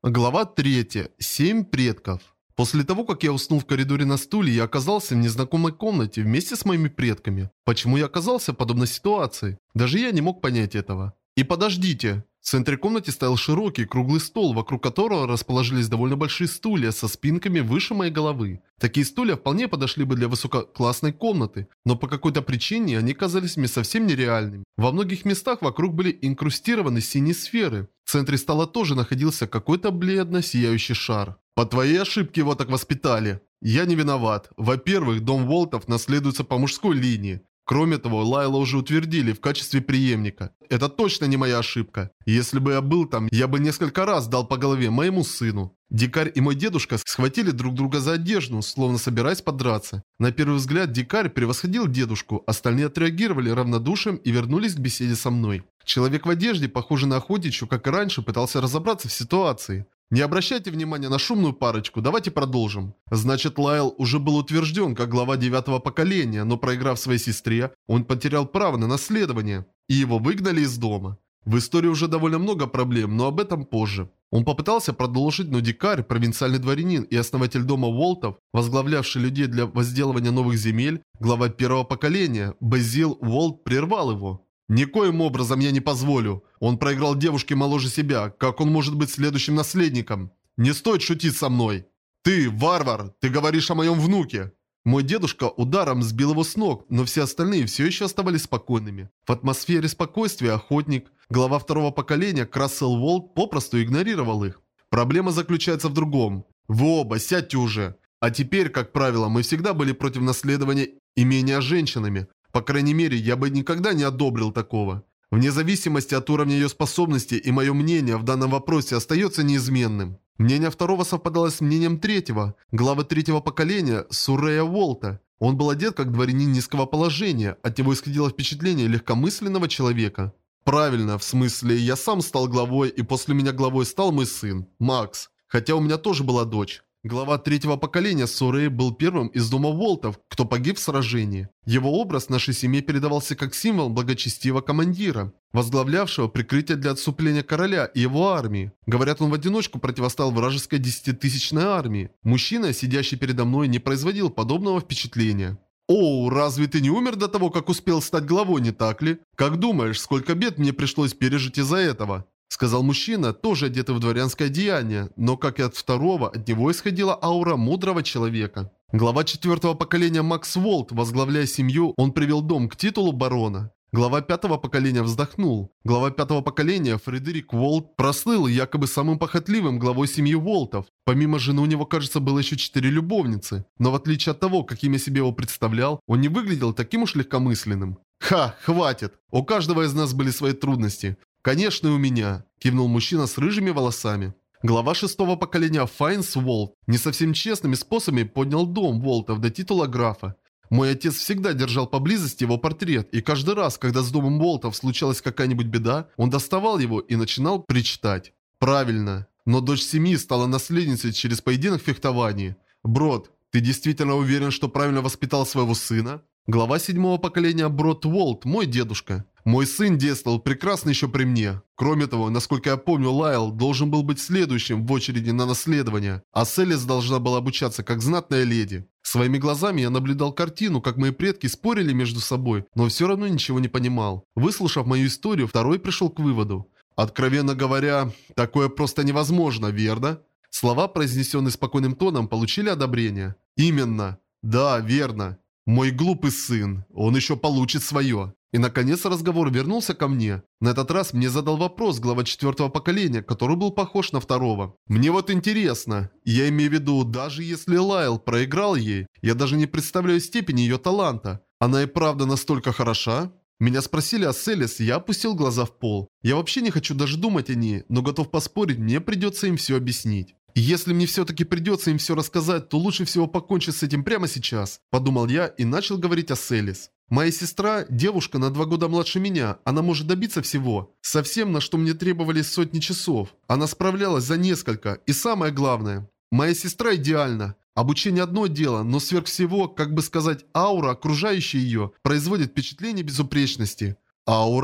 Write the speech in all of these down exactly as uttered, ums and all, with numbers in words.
Глава третья. Семь предков. После того, как я уснул в коридоре на стуле, я оказался в незнакомой комнате вместе с моими предками. Почему я оказался в подобной ситуации? Даже я не мог понять этого. И подождите. В центре комнаты стоял широкий круглый стол, вокруг которого расположились довольно большие стулья со спинками выше моей головы. Такие стулья вполне подошли бы для высококлассной комнаты, но по какой-то причине они казались мне совсем нереальными. Во многих местах вокруг были инкрустированы синие сферы. В центре стола тоже находился какой-то бледно сияющий шар. По твоей ошибке его так воспитали. Я не виноват. Во-первых, дом Волтов наследуется по мужской линии. Кроме того, Лайла уже утвердили в качестве преемника. Это точно не моя ошибка. Если бы я был там, я бы несколько раз дал по голове моему сыну. Дикарь и мой дедушка схватили друг друга за одежду, словно собираясь подраться. На первый взгляд дикарь превосходил дедушку, остальные отреагировали равнодушием и вернулись к беседе со мной. Человек в одежде, похожий на охотничью, как и раньше, пытался разобраться в ситуации. Не обращайте внимания на шумную парочку, давайте продолжим. Значит, Лайл уже был утвержден как глава девятого поколения, но проиграв своей сестре, он потерял право на наследование. И его выгнали из дома. В истории уже довольно много проблем, но об этом позже. Он попытался продолжить, но дикарь, провинциальный дворянин и основатель дома Волтов, возглавлявший людей для возделывания новых земель, глава первого поколения, Безил Волт прервал его. «Никоим образом я не позволю. Он проиграл девушке моложе себя. Как он может быть следующим наследником? Не стоит шутить со мной. Ты, варвар, ты говоришь о моем внуке». Мой дедушка ударом сбил его с ног, но все остальные все еще оставались спокойными. В атмосфере спокойствия охотник, глава второго поколения Крассел Волт попросту игнорировал их. Проблема заключается в другом. Вы оба сядьте уже. А теперь, как правило, мы всегда были против наследования имения женщинами. По крайней мере, я бы никогда не одобрил такого. Вне зависимости от уровня ее способностей и мое мнение в данном вопросе остается неизменным. Мнение второго совпадало с мнением третьего, главы третьего поколения Сурея Волта. Он был одет как дворянин низкого положения, от него исходило впечатление легкомысленного человека. Правильно, в смысле, я сам стал главой, и после меня главой стал мой сын, Макс. Хотя у меня тоже была дочь. Глава третьего поколения Сурей был первым из дома Волтов, кто погиб в сражении. Его образ нашей семье передавался как символ благочестивого командира, возглавлявшего прикрытие для отступления короля и его армии. Говорят, он в одиночку противостоял вражеской десятитысячной армии. Мужчина, сидящий передо мной, не производил подобного впечатления. «Оу, разве ты не умер до того, как успел стать главой, не так ли? Как думаешь, сколько бед мне пришлось пережить из-за этого?» Сказал мужчина, тоже одетый в дворянское одеяние, но как и от второго, от него исходила аура мудрого человека. Глава четвертого поколения Макс Волт, возглавляя семью, он привел дом к титулу барона. Глава пятого поколения вздохнул. Глава пятого поколения Фредерик Волт прослыл якобы самым похотливым главой семьи Волтов. Помимо жены у него, кажется, было еще четыре любовницы. Но в отличие от того, каким я себе его представлял, он не выглядел таким уж легкомысленным. «Ха, хватит! У каждого из нас были свои трудности. «Конечно, и у меня», – кивнул мужчина с рыжими волосами. Глава шестого поколения Файнс Волт не совсем честными способами поднял дом Волтов до титула графа. Мой отец всегда держал поблизости его портрет, и каждый раз, когда с домом Волтов случалась какая-нибудь беда, он доставал его и начинал причитать. Правильно. Но дочь семьи стала наследницей через поединок в фехтовании. Брод, ты действительно уверен, что правильно воспитал своего сына? Глава седьмого поколения Брод Волт, мой дедушка. Мой сын действовал прекрасно еще при мне. Кроме того, насколько я помню, Лайл должен был быть следующим в очереди на наследование, а Селис должна была обучаться как знатная леди. Своими глазами я наблюдал картину, как мои предки спорили между собой, но все равно ничего не понимал. Выслушав мою историю, второй пришел к выводу. Откровенно говоря, такое просто невозможно, верно? Слова, произнесенные спокойным тоном, получили одобрение. Именно. Да, верно. Мой глупый сын. Он еще получит свое. И наконец разговор вернулся ко мне. На этот раз мне задал вопрос глава четвертого поколения, который был похож на второго. Мне вот интересно, я имею в виду, даже если Лайл проиграл ей, я даже не представляю степени ее таланта. Она и правда настолько хороша? Меня спросили о Селис, я опустил глаза в пол. Я вообще не хочу даже думать о ней, но готов поспорить, мне придется им все объяснить. И если мне все-таки придется им все рассказать, то лучше всего покончить с этим прямо сейчас, подумал я и начал говорить о Селис. Моя сестра – девушка на два года младше меня, она может добиться всего. Совсем, на что мне требовались сотни часов. Она справлялась за несколько, и самое главное, моя сестра идеальна. Обучение одно дело, но сверх всего, как бы сказать, аура, окружающая ее, производит впечатление безупречности. Аура?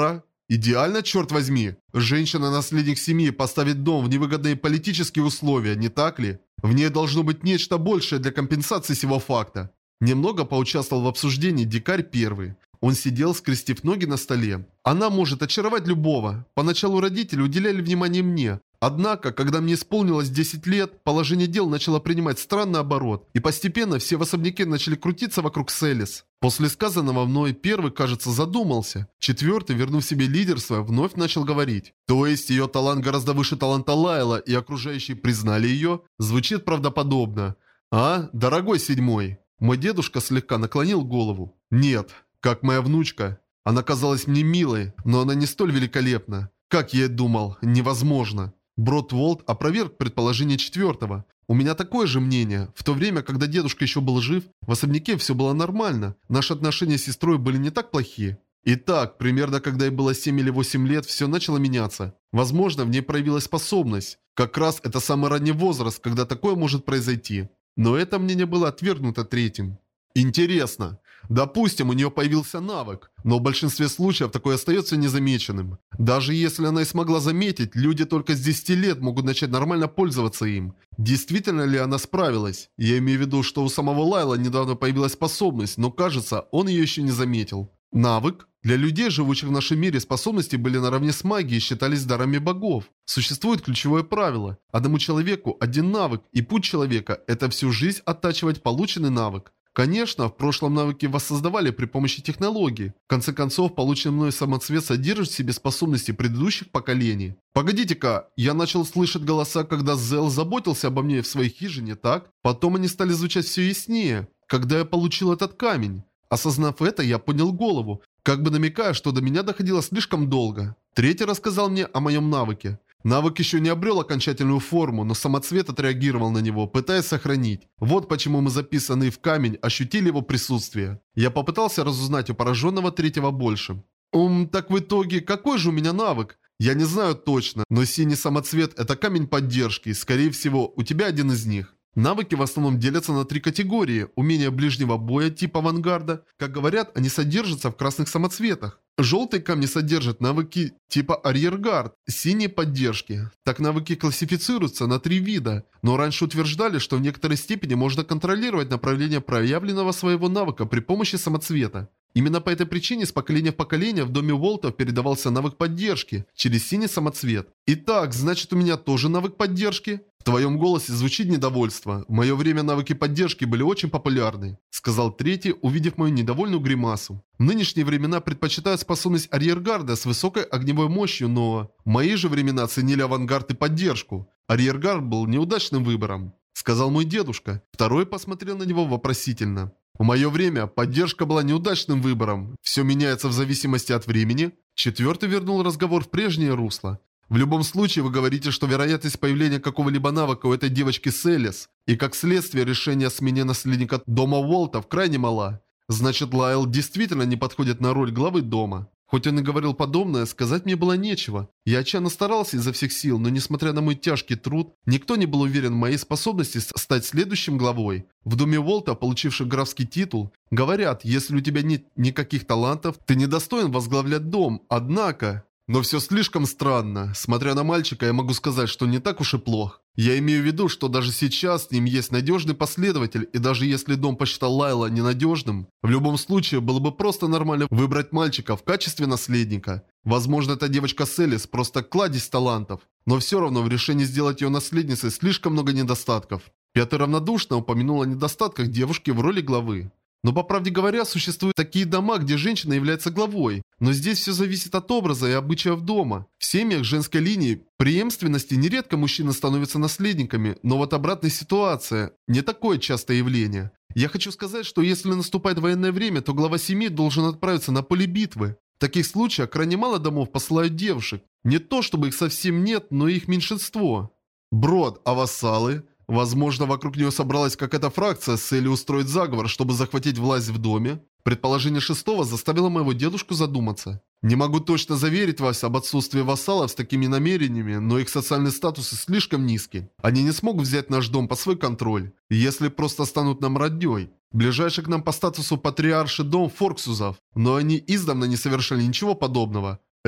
Идеально, черт возьми. Женщина-наследник семьи поставит дом в невыгодные политические условия, не так ли? В ней должно быть нечто большее для компенсации сего факта. Немного поучаствовал в обсуждении дикарь первый. Он сидел, скрестив ноги на столе. Она может очаровать любого. Поначалу родители уделяли внимание мне. Однако, когда мне исполнилось десять лет, положение дел начало принимать странный оборот, и постепенно все в особняке начали крутиться вокруг Селис. После сказанного мной первый, кажется, задумался. Четвертый, вернув себе лидерство, вновь начал говорить. То есть ее талант гораздо выше таланта Лайла, и окружающие признали ее? Звучит правдоподобно. А, дорогой седьмой? Мой дедушка слегка наклонил голову. Нет, как моя внучка. Она казалась мне милой, но она не столь великолепна. Как я и думал, невозможно. Бродволд опроверг предположение четвертого. У меня такое же мнение. В то время, когда дедушка еще был жив, в особняке все было нормально. Наши отношения с сестрой были не так плохи. Итак, примерно когда ей было семь или восемь лет, все начало меняться. Возможно, в ней проявилась способность. Как раз это самый ранний возраст, когда такое может произойти. Но это мнение было отвергнуто третьим. Интересно. Допустим, у нее появился навык, но в большинстве случаев такое остается незамеченным. Даже если она и смогла заметить, люди только с десяти лет могут начать нормально пользоваться им. Действительно ли она справилась? Я имею в виду, что у самого Лайла недавно появилась способность, но кажется, он ее еще не заметил. Навык? Для людей, живущих в нашем мире, способности были наравне с магией и считались дарами богов. Существует ключевое правило. Одному человеку один навык, и путь человека – это всю жизнь оттачивать полученный навык. Конечно, в прошлом навыки воссоздавали при помощи технологий. В конце концов, полученный мной самоцвет содержит в себе способности предыдущих поколений. Погодите-ка, я начал слышать голоса, когда Зел заботился обо мне в своей хижине, так? Потом они стали звучать все яснее, когда я получил этот камень. Осознав это, я поднял голову, как бы намекая, что до меня доходило слишком долго. Третий рассказал мне о моем навыке. Навык еще не обрел окончательную форму, но самоцвет отреагировал на него, пытаясь сохранить. Вот почему мы, записанные в камень, ощутили его присутствие. Я попытался разузнать у пораженного третьего больше. «Ум, так в итоге, какой же у меня навык?» «Я не знаю точно, но синий самоцвет – это камень поддержки, скорее всего, у тебя один из них». Навыки в основном делятся на три категории. Умения ближнего боя типа авангарда. Как говорят, они содержатся в красных самоцветах. Желтые камни содержат навыки типа арьергард, синие поддержки. Так навыки классифицируются на три вида. Но раньше утверждали, что в некоторой степени можно контролировать направление проявленного своего навыка при помощи самоцвета. Именно по этой причине с поколения в поколение в доме Волтов передавался навык поддержки через синий самоцвет. Итак, значит, у меня тоже навык поддержки? В твоем голосе звучит недовольство. В мое время навыки поддержки были очень популярны, сказал третий, увидев мою недовольную гримасу. В нынешние времена предпочитают способность арьергарда с высокой огневой мощью, но... В мои же времена ценили авангард и поддержку. Арьергард был неудачным выбором, сказал мой дедушка. Второй посмотрел на него вопросительно. В мое время поддержка была неудачным выбором. Все меняется в зависимости от времени. Четвертый вернул разговор в прежнее русло. В любом случае, вы говорите, что вероятность появления какого-либо навыка у этой девочки Селис, и как следствие решения о смене наследника дома Волтов крайне мала. Значит, Лайл действительно не подходит на роль главы дома. Хоть он и говорил подобное, сказать мне было нечего. Я отчаянно старался изо всех сил, но несмотря на мой тяжкий труд, никто не был уверен в моей способности стать следующим главой. В доме Волта, получивших графский титул, говорят, если у тебя нет никаких талантов, ты недостоин возглавлять дом, однако... Но все слишком странно. Смотря на мальчика, я могу сказать, что не так уж и плох. Я имею в виду, что даже сейчас с ним есть надежный последователь, и даже если дом посчитал Лайла ненадежным, в любом случае было бы просто нормально выбрать мальчика в качестве наследника. Возможно, эта девочка Селис просто кладезь талантов, но все равно в решении сделать ее наследницей слишком много недостатков. Пятый равнодушно упомянул о недостатках девушки в роли главы. Но, по правде говоря, существуют такие дома, где женщина является главой. Но здесь все зависит от образа и обычаев дома. В семьях женской линии преемственности нередко мужчины становятся наследниками, но вот обратная ситуация – не такое частое явление. Я хочу сказать, что если наступает военное время, то глава семьи должен отправиться на поле битвы. В таких случаях крайне мало домов посылают девушек. Не то, чтобы их совсем нет, но их меньшинство. Брод, а вассалы? Возможно, вокруг нее собралась какая-то фракция с целью устроить заговор, чтобы захватить власть в доме. Предположение шестого заставило моего дедушку задуматься. Не могу точно заверить вас об отсутствии вассалов с такими намерениями, но их социальный статус слишком низкий. Они не смогут взять наш дом под свой контроль, если просто станут нам родней. Ближайший к нам по статусу патриарший дом Форксузов, но они издавна не совершали ничего подобного.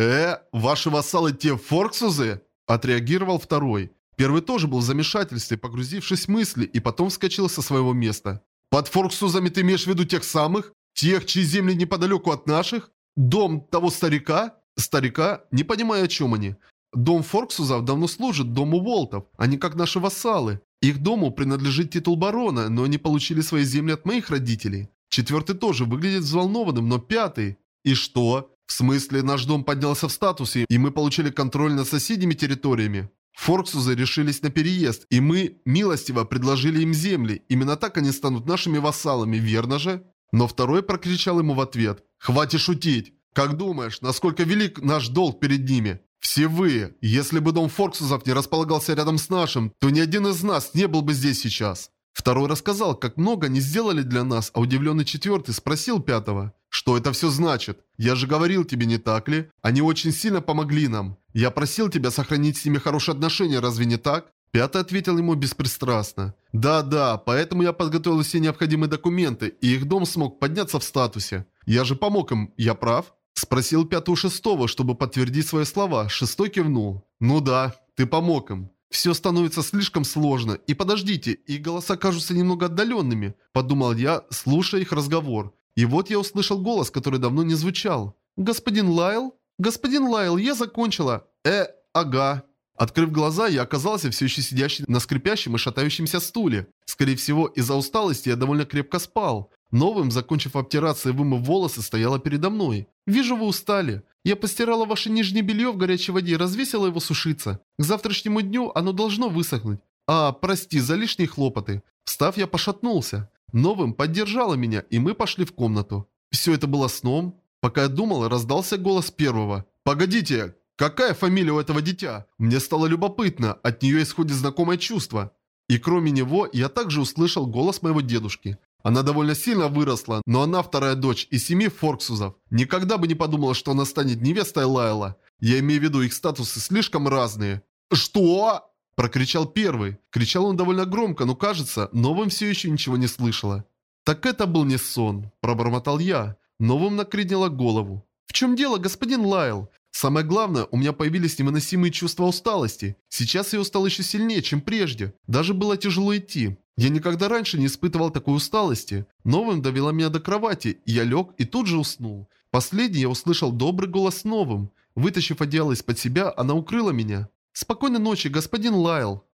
«Э, ваши вассалы те форксузы?» Отреагировал второй. Первый тоже был в замешательстве, погрузившись в мысли, и потом вскочил со своего места. «Под форксузами ты имеешь в виду тех самых? Тех, чьи земли неподалеку от наших? Дом того старика?» Старика? Не понимаю, о чем они. Дом форксузов давно служит дому Волтов. Они как наши вассалы. Их дому принадлежит титул барона, но они получили свои земли от моих родителей. Четвертый тоже выглядит взволнованным, но пятый... И что? В смысле, наш дом поднялся в статусе, и мы получили контроль над соседними территориями? Форксузы решились на переезд, и мы милостиво предложили им земли. Именно так они станут нашими вассалами, верно же? Но второй прокричал ему в ответ. «Хватит шутить! Как думаешь, насколько велик наш долг перед ними? Все вы, если бы дом Форксузов не располагался рядом с нашим, то ни один из нас не был бы здесь сейчас». Второй рассказал, как много они сделали для нас, а удивленный четвертый спросил пятого. «Что это все значит? Я же говорил тебе, не так ли? Они очень сильно помогли нам. Я просил тебя сохранить с ними хорошие отношения, разве не так?» Пятый ответил ему беспристрастно. «Да-да, поэтому я подготовил все необходимые документы, и их дом смог подняться в статусе. Я же помог им, я прав?» Спросил пятый у шестого, чтобы подтвердить свои слова. Шестой кивнул. «Ну да, ты помог им. Все становится слишком сложно. И подождите, их голоса кажутся немного отдаленными», подумал я, слушая их разговор. И вот я услышал голос, который давно не звучал. «Господин Лайл? Господин Лайл, я закончила». «Э, ага». Открыв глаза, я оказался все еще сидящий на скрипящем и шатающемся стуле. Скорее всего, из-за усталости я довольно крепко спал. Новым, закончив обтираться и вымыв волосы, стояла передо мной. «Вижу, вы устали. Я постирала ваше нижнее белье в горячей воде и развесила его сушиться. К завтрашнему дню оно должно высохнуть. А, прости за лишние хлопоты». Встав, я пошатнулся. Новым поддержала меня, и мы пошли в комнату. Все это было сном. Пока я думал, раздался голос первого. «Погодите, какая фамилия у этого дитя?» Мне стало любопытно, от нее исходит знакомое чувство. И кроме него, я также услышал голос моего дедушки. Она довольно сильно выросла, но она вторая дочь из семи форксузов. Никогда бы не подумала, что она станет невестой Лайла. Я имею в виду, их статусы слишком разные. «Что?» – прокричал первый. Кричал он довольно громко, но кажется, Новым все еще ничего не слышала. «Так это был не сон», – пробормотал я. Новым накренила голову. «В чем дело, господин Лайл? Самое главное, у меня появились невыносимые чувства усталости. Сейчас я устал еще сильнее, чем прежде. Даже было тяжело идти. Я никогда раньше не испытывал такой усталости. Новым довела меня до кровати, и я лег и тут же уснул. Последний я услышал добрый голос Новым. Вытащив одеяло из-под себя, она укрыла меня. «Спокойной ночи, господин Лайл».